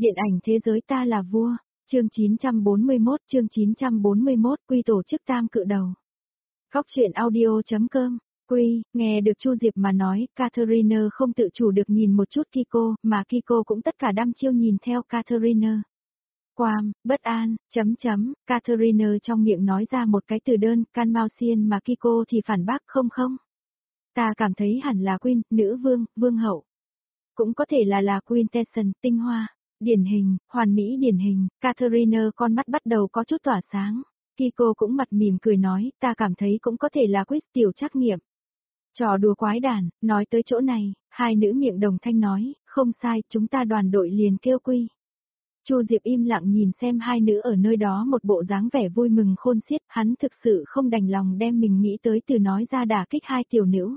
Điện ảnh thế giới ta là vua, chương 941 quy tổ chức tam cự đầu. Góc truyện audio.com, quy, nghe được Chu Diệp mà nói, Catherine không tự chủ được nhìn một chút Kiko, mà Kiko cũng tất cả đăm chiêu nhìn theo Catherine. Quam, bất an, Catherine trong miệng nói ra một cái từ đơn, Canmousian mà Kiko thì phản bác không. Ta cảm thấy hẳn là Queen, nữ vương, vương hậu. Cũng có thể là Quintessence, tinh hoa. Điển hình, hoàn mỹ điển hình, Catherine con mắt bắt đầu có chút tỏa sáng. Kiko cũng mặt mỉm cười nói, ta cảm thấy cũng có thể là quiz tiểu trắc nghiệm. Trò đùa quái đản, nói tới chỗ này, hai nữ miệng đồng thanh nói, không sai, chúng ta đoàn đội liền kêu quy. Chu Diệp im lặng nhìn xem hai nữ ở nơi đó một bộ dáng vẻ vui mừng khôn xiết, hắn thực sự không đành lòng đem mình nghĩ tới từ nói ra đả kích hai tiểu nữ.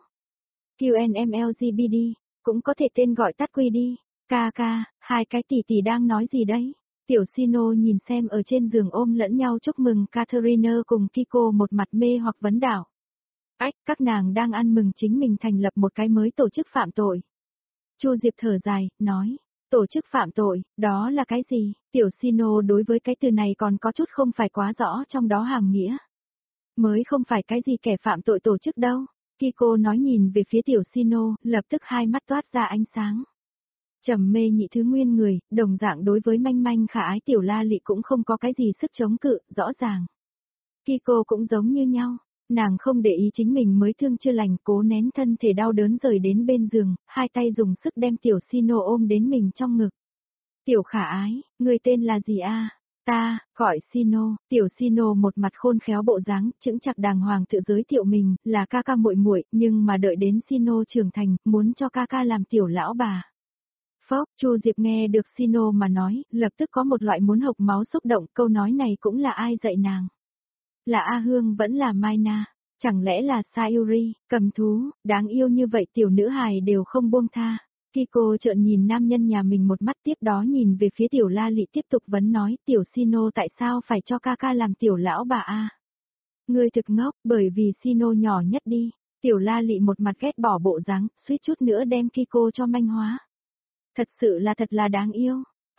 QNMLGBD, cũng có thể tên gọi tắt quy đi. Ca, hai cái tỷ đang nói gì đấy? Tiểu Sino nhìn xem ở trên giường ôm lẫn nhau chúc mừng Catherine cùng Kiko một mặt mê hoặc vấn đảo. Ách, các nàng đang ăn mừng chính mình thành lập một cái mới tổ chức phạm tội. Chu Diệp thở dài, nói, tổ chức phạm tội, đó là cái gì? Tiểu Sino đối với cái từ này còn có chút không phải quá rõ trong đó hàm nghĩa. Mới không phải cái gì kẻ phạm tội tổ chức đâu. Kiko nói nhìn về phía Tiểu Sino, lập tức hai mắt toát ra ánh sáng. Trầm mê nhị thứ nguyên người, đồng dạng đối với manh manh khả ái Tiểu La Lị cũng không có cái gì sức chống cự, rõ ràng. Kiko cũng giống như nhau, nàng không để ý chính mình mới thương chưa lành, cố nén thân thể đau đớn rời đến bên giường, hai tay dùng sức đem Tiểu Sino ôm đến mình trong ngực. Tiểu khả ái, người tên là gì a? Ta, gọi Sino. Tiểu Sino một mặt khôn khéo bộ dáng, chững chạc đàng hoàng tự giới thiệu mình, là ca muội muội, nhưng mà đợi đến Sino trưởng thành, muốn cho ca làm tiểu lão bà. Phốc, Chu Diệp nghe được Sino mà nói, lập tức có một loại muốn hộc máu xúc động, câu nói này cũng là ai dạy nàng? Là A Hương vẫn là Mai Na, chẳng lẽ là Sayuri, cầm thú, đáng yêu như vậy tiểu nữ hài đều không buông tha. Kiko trợn nhìn nam nhân nhà mình một mắt, tiếp đó nhìn về phía Tiểu La Lị tiếp tục vấn nói, Tiểu Sino tại sao phải cho ca làm tiểu lão bà a? Ngươi thực ngốc, bởi vì Sino nhỏ nhất đi. Tiểu La Lị một mặt ghét bỏ bộ dáng, suýt chút nữa đem Kiko cho manh hóa. Thật sự là thật là đáng yêu.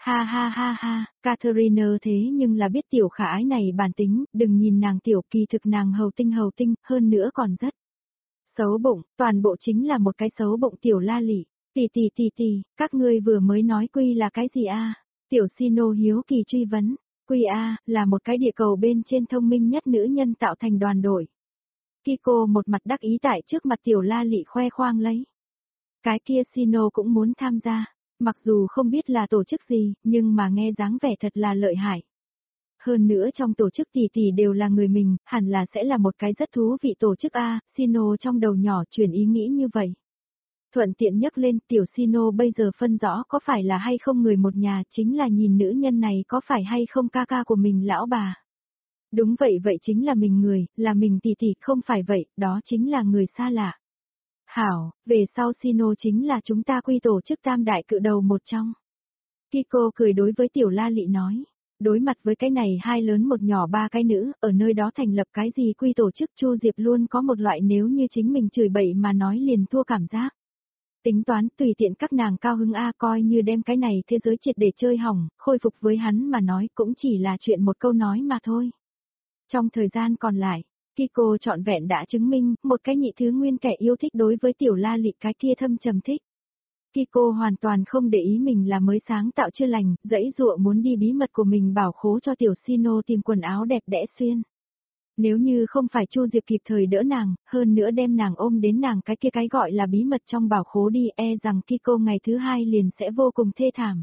Ha, Catherine thế nhưng là biết tiểu khả ái này bản tính, đừng nhìn nàng tiểu, kỳ thực nàng hầu tinh, hơn nữa còn rất xấu bụng, toàn bộ chính là một cái xấu bụng Tiểu La Lị. Tỷ, các ngươi vừa mới nói quy là cái gì a? Tiểu Sino hiếu kỳ truy vấn. Quy a, là một cái địa cầu bên trên thông minh nhất nữ nhân tạo thành đoàn đội. Kiko một mặt đắc ý tại trước mặt Tiểu La Lị khoe khoang lấy. Cái kia Sino cũng muốn tham gia. Mặc dù không biết là tổ chức gì, nhưng mà nghe dáng vẻ thật là lợi hại. Hơn nữa trong tổ chức tỷ đều là người mình, hẳn là sẽ là một cái rất thú vị tổ chức a. Sino trong đầu nhỏ chuyển ý nghĩ như vậy. Thuận tiện nhắc lên Tiểu Sino bây giờ phân rõ có phải là hay không người một nhà, chính là nhìn nữ nhân này có phải hay không ca của mình lão bà. Đúng vậy chính là mình người, là mình tỷ, không phải vậy, đó chính là người xa lạ. Hảo, về sau Sino chính là chúng ta quy tổ chức tam đại cự đầu một trong. Kiko cười đối với Tiểu La Lị nói. Đối mặt với cái này hai lớn một nhỏ ba cái nữ, ở nơi đó thành lập cái gì quy tổ chức, Chu Diệp luôn có một loại nếu như chính mình chửi bậy mà nói liền thua cảm giác. Tính toán tùy tiện các nàng cao hứng a, coi như đem cái này thế giới triệt để chơi hỏng, khôi phục với hắn mà nói cũng chỉ là chuyện một câu nói mà thôi. Trong thời gian còn lại, Kiko trọn vẹn đã chứng minh, một cái nhị thứ nguyên kẻ yêu thích đối với Tiểu La Lị cái kia thâm trầm thích. Kiko hoàn toàn không để ý mình là mới sáng tạo chưa lành, dãy dụa muốn đi bí mật của mình bảo khố cho Tiểu Sino tìm quần áo đẹp đẽ xuyên. Nếu như không phải Chu Diệp kịp thời đỡ nàng, hơn nữa đem nàng ôm đến nàng cái kia cái gọi là bí mật trong bảo khố đi, e rằng Kiko ngày thứ hai liền sẽ vô cùng thê thảm.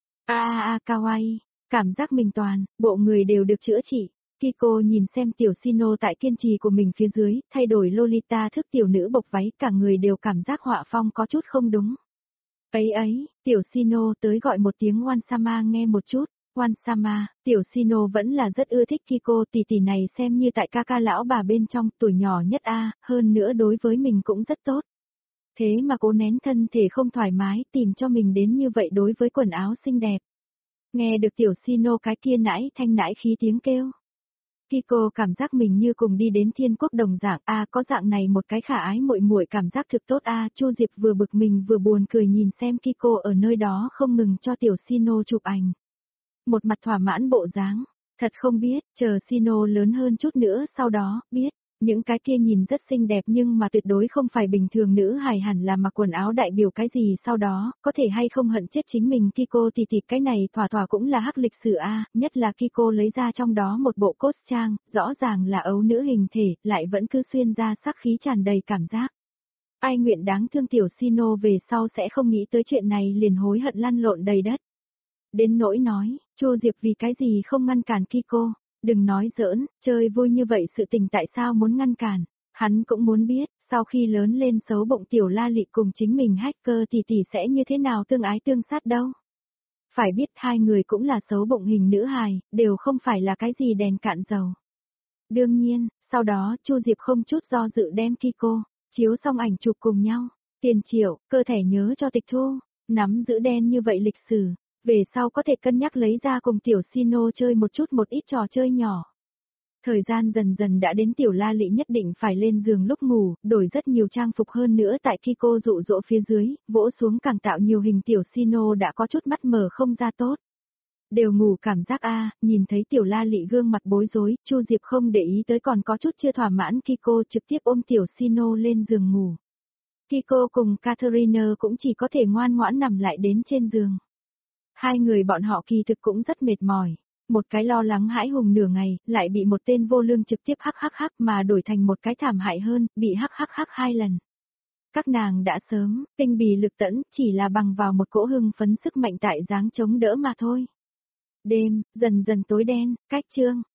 Kawaii, cảm giác mình toàn, bộ người đều được chữa trị. Kiko nhìn xem Tiểu Sino tại kiên trì của mình phía dưới, thay đổi Lolita thức tiểu nữ bộc váy, cả người đều cảm giác họa phong có chút không đúng. Ấy, Tiểu Sino tới gọi một tiếng Wansama nghe một chút. Wansama, Tiểu Sino vẫn là rất ưa thích Kiko, tỷ này xem như tại ca lão bà bên trong, tuổi nhỏ nhất a, hơn nữa đối với mình cũng rất tốt. Thế mà cố nén thân thể không thoải mái, tìm cho mình đến như vậy đối với quần áo xinh đẹp. Nghe được Tiểu Sino cái kia nãi thanh nãi khí tiếng kêu. Kiko cảm giác mình như cùng đi đến thiên quốc đồng dạng, có dạng này một cái khả ái muội muội cảm giác thực tốt Chu Diệp vừa bực mình vừa buồn cười nhìn xem Kiko ở nơi đó không ngừng cho tiểu Sino chụp ảnh. Một mặt thỏa mãn bộ dáng, thật không biết, chờ Sino lớn hơn chút nữa sau đó, biết. Những cái kia nhìn rất xinh đẹp nhưng mà tuyệt đối không phải bình thường nữ hài hẳn là mặc quần áo đại biểu cái gì sau đó, có thể hay không hận chết chính mình Kiko thì cái này thỏa thỏa cũng là hắc lịch sử nhất là Kiko lấy ra trong đó một bộ cốt trang, rõ ràng là ấu nữ hình thể, lại vẫn cứ xuyên ra sắc khí tràn đầy cảm giác. Ai nguyện đáng thương tiểu Sino về sau sẽ không nghĩ tới chuyện này liền hối hận lăn lộn đầy đất. Đến nỗi nói, Chu Diệp vì cái gì không ngăn cản Kiko. Đừng nói giỡn, chơi vui như vậy sự tình tại sao muốn ngăn cản, hắn cũng muốn biết, sau khi lớn lên xấu bụng tiểu La Lị cùng chính mình hacker tỷ sẽ như thế nào tương ái tương sát đâu. Phải biết hai người cũng là xấu bụng hình nữ hài, đều không phải là cái gì đèn cạn dầu. Đương nhiên, sau đó Chu Diệp không chút do dự đem Kiko, chiếu xong ảnh chụp cùng nhau, tiền triệu, cơ thể nhớ cho tịch thu, nắm giữ đen như vậy lịch sử. Về sau có thể cân nhắc lấy ra cùng tiểu Sino chơi một ít trò chơi nhỏ. Thời gian dần dần đã đến tiểu La Lị nhất định phải lên giường lúc ngủ, đổi rất nhiều trang phục hơn nữa tại Kiko dụ dỗ phía dưới, vỗ xuống càng tạo nhiều hình tiểu Sino đã có chút mắt mở không ra tốt. Đều ngủ cảm giác nhìn thấy tiểu La Lị gương mặt bối rối, Chu Diệp không để ý tới còn có chút chưa thỏa mãn Kiko trực tiếp ôm tiểu Sino lên giường ngủ. Kiko cùng Catherine cũng chỉ có thể ngoan ngoãn nằm lại đến trên giường. Hai người bọn họ kỳ thực cũng rất mệt mỏi, một cái lo lắng hãi hùng nửa ngày, lại bị một tên vô lương trực tiếp hắc mà đổi thành một cái thảm hại hơn, bị hắc 2 lần. Các nàng đã sớm, tinh bì lực tẫn, chỉ là bằng vào một cỗ hưng phấn sức mạnh tại dáng chống đỡ mà thôi. Đêm, dần dần tối đen, cách trương,